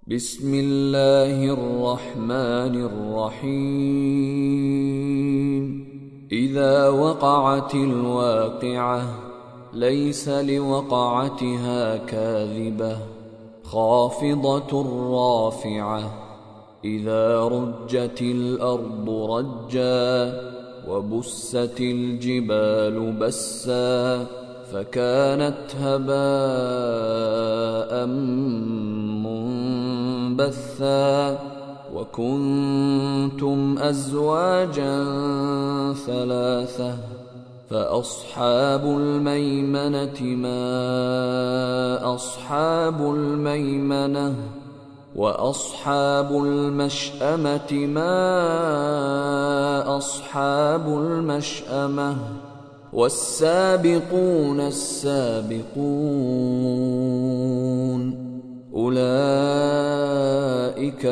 بسم الله الرحمن الرحيم. إذا وقعت الواقعة ليس لوقعتها كاذبة خافضة رافعة. إذا رجت الأرض رجا وبست الجبال بسا فكانت هباء منبثا وكنتم أزواجا ثلاثة فأصحاب الميمنة ما أصحاب الميمنة وأصحاب المشأمة ما أصحاب المشأمة والسابقون السابقون أولئك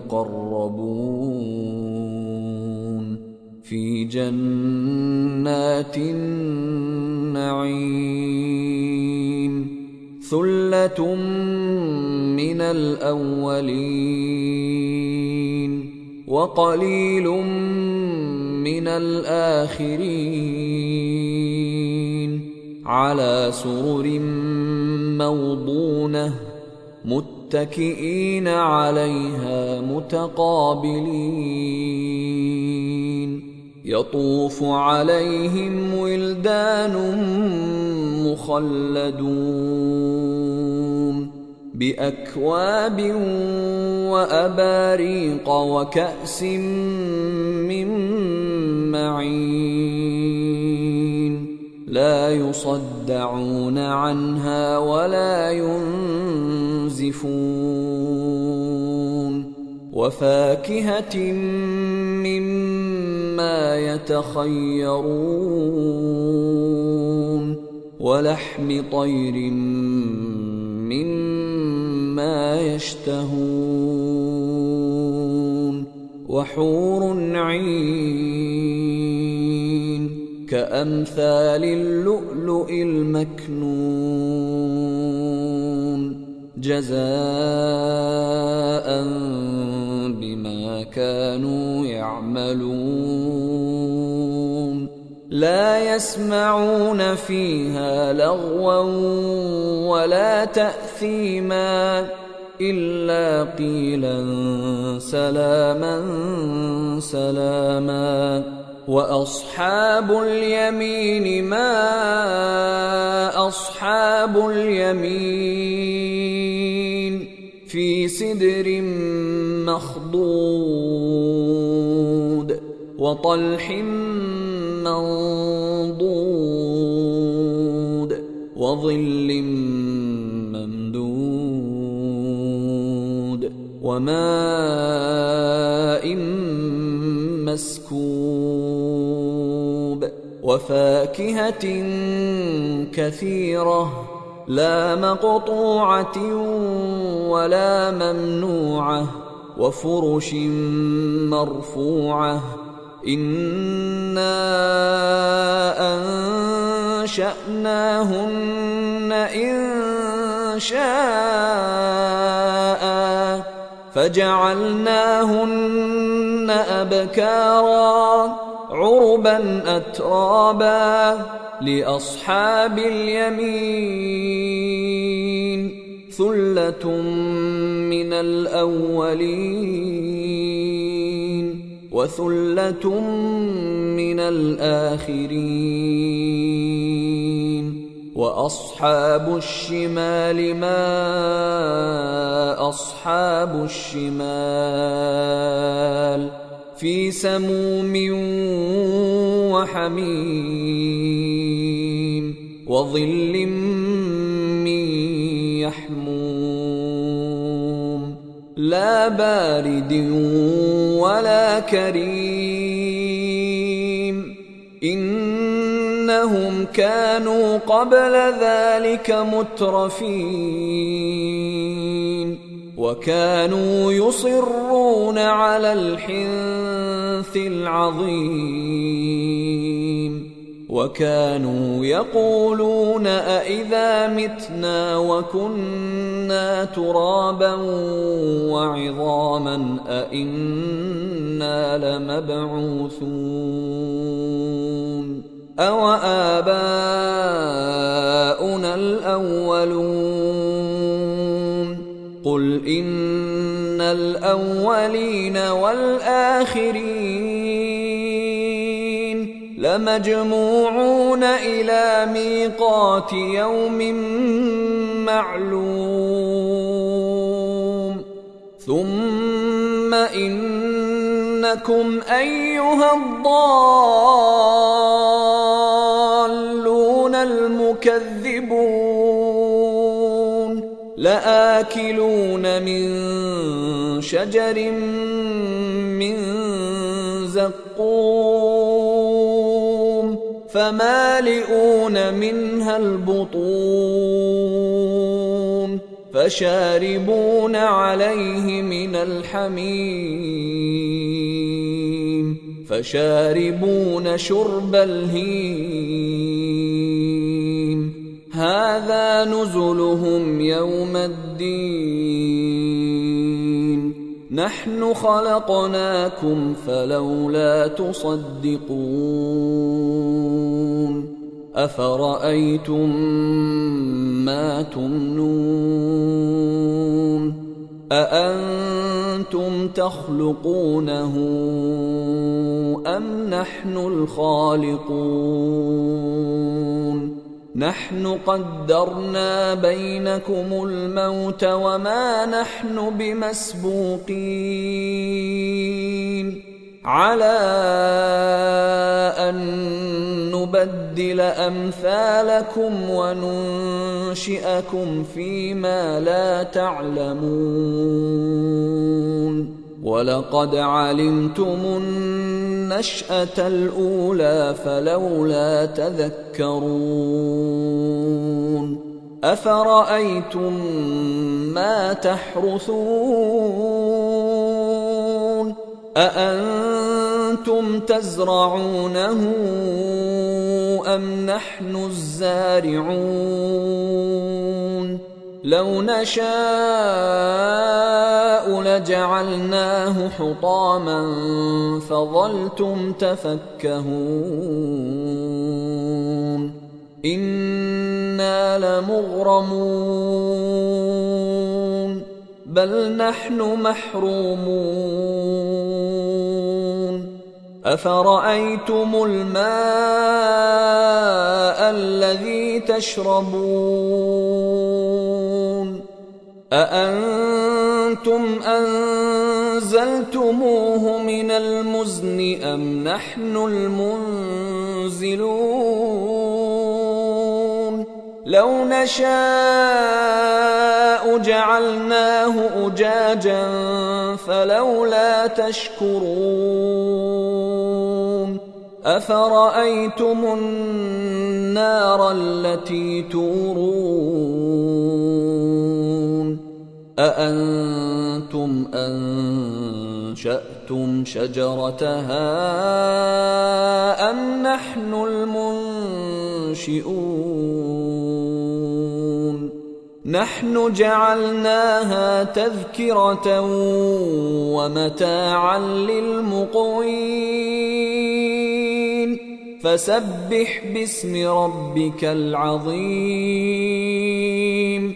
المقربون في جنات النعيم. ثلة من الأولين وقليل من الآخرين. على سرر موضونة متكئين عليها متقابلين. يطوف عليهم ولدان مخلدون بأكواب وأباريق وكأس من معين. لا يصدعون عنها ولا ينزفون. وفاكهة مما يتخيرون ولحم طير مما يشتهون. وحور عين كأمثال اللؤلؤ المكنون جزاء بما كانوا يعملون. لا يسمعون فيها لغوا ولا تأثيما إلا قيلا سلاما سلاما. وأصحاب اليمين ما أصحاب اليمين. في سدر مخضود وطلح منضود وظل ممدود وماء مسكوب. وفاكهة كثيرة لا مقطوعة ولا ممنوعة. وفرش مرفوعة. إنا أنشأناهن إنشاء فجعلناهن أبكارا عربا أترابا. لأصحاب اليمين ثلة من الأولين وثلة من الآخرين. وأصحاب الشمال ما أصحاب الشمال. في سموم وحميم وظل من يحموم لا بارد ولا كريم. إنهم كانوا قبل ذلك مترفين وكانوا يصرون على الحنث العظيم. وكانوا يقولون أإذا متنا وكنا ترابا وعظاما أإنا لمبعوثون أوآباؤنا الأولون قل إن الأولين والآخرين لمجموعون إلى ميقات يوم معلوم ثم إنكم أيها الضالون المكذبون لآكلون من شجر من زقوم فمالئون منها البطون فشاربون عليه من الحميم فشاربون شرب الهيم هذا نزلهم يوم الدين نحن خلقناكم فلولا تصدقون أفرأيتم ما تمنون أأنتم تخلقونه أم نحن الخالقون نحن قدرنا بينكم الموت وما نحن بمسبوقين على أن نبدل أمثالكم وننشئكم فيما لا تعلمون ولقد علمتم النشأة الأولى فلولا تذكرون أفرأيتم ما تحرثون أأنتم تزرعونه أم نحن الزارعون لو نشاء لجعلناه حطاما فظلتم تفكهون إنا لمغرمون بل نحن محرومون أفرأيتم الماء الذي تشربون أأنتم أنزلتموه من المزن أم نحن المنزلون لو نشاء جعلناه أجاجا فلولا تشكرون أفرأيتم النار التي تورون أأنتم أنشأتم شجرتها أم نحن المنشئون نحن جعلناها تذكرة ومتاعا للمقوين فسبح باسم ربك العظيم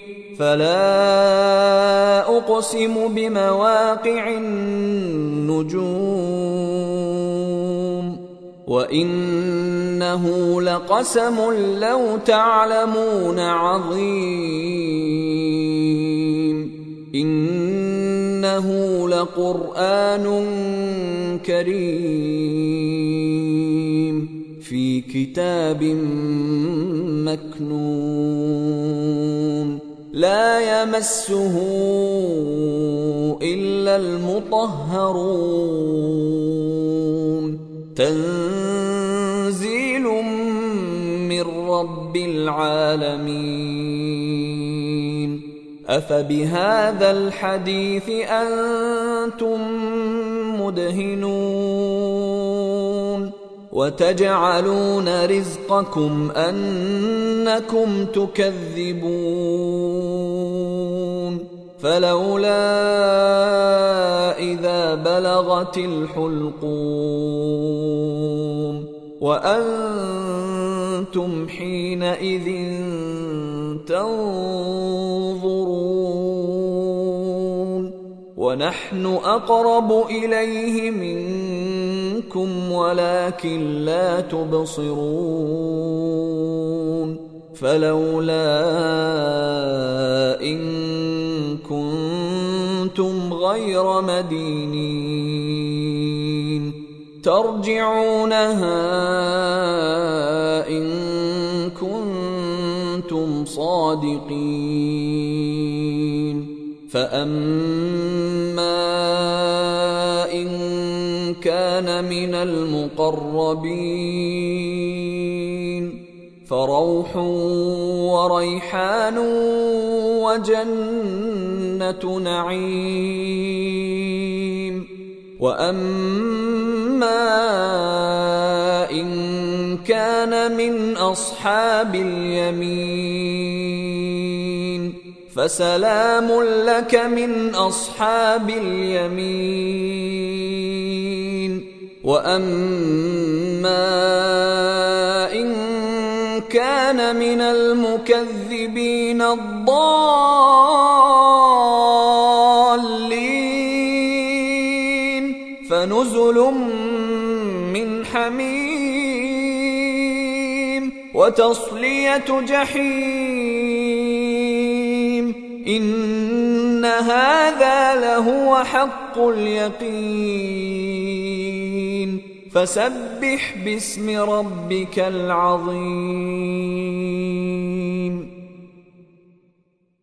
فلا أقسم بمواقع النجوم وإنه لقسم لو تعلمون عظيم إنه لقرآن كريم في كتاب مكنون لا يمسه إلا المطهرون تنزيل من رب العالمين أفبهذا الحديث أنتم مدهنون وتجعلون رزقكم أنكم تكذبون فلولا إذا بلغت الحلقوم وأنتم حينئذ تنظرون ونحن أقرب إليه منكم ولكن لا تبصرون فلولا إن كنتم غير مدينين ترجعونها إن كنتم صادقين فأما إن كان من المقربين فروح وريحان وجنة نعيم وأما إن كان من أصحاب اليمين فسلام لك من أصحاب اليمين وأما إن كان من المكذبين الضالين فنزل من حميم وتصلية جحيم إن هذا لهو حق اليقين فسبح باسم ربك العظيم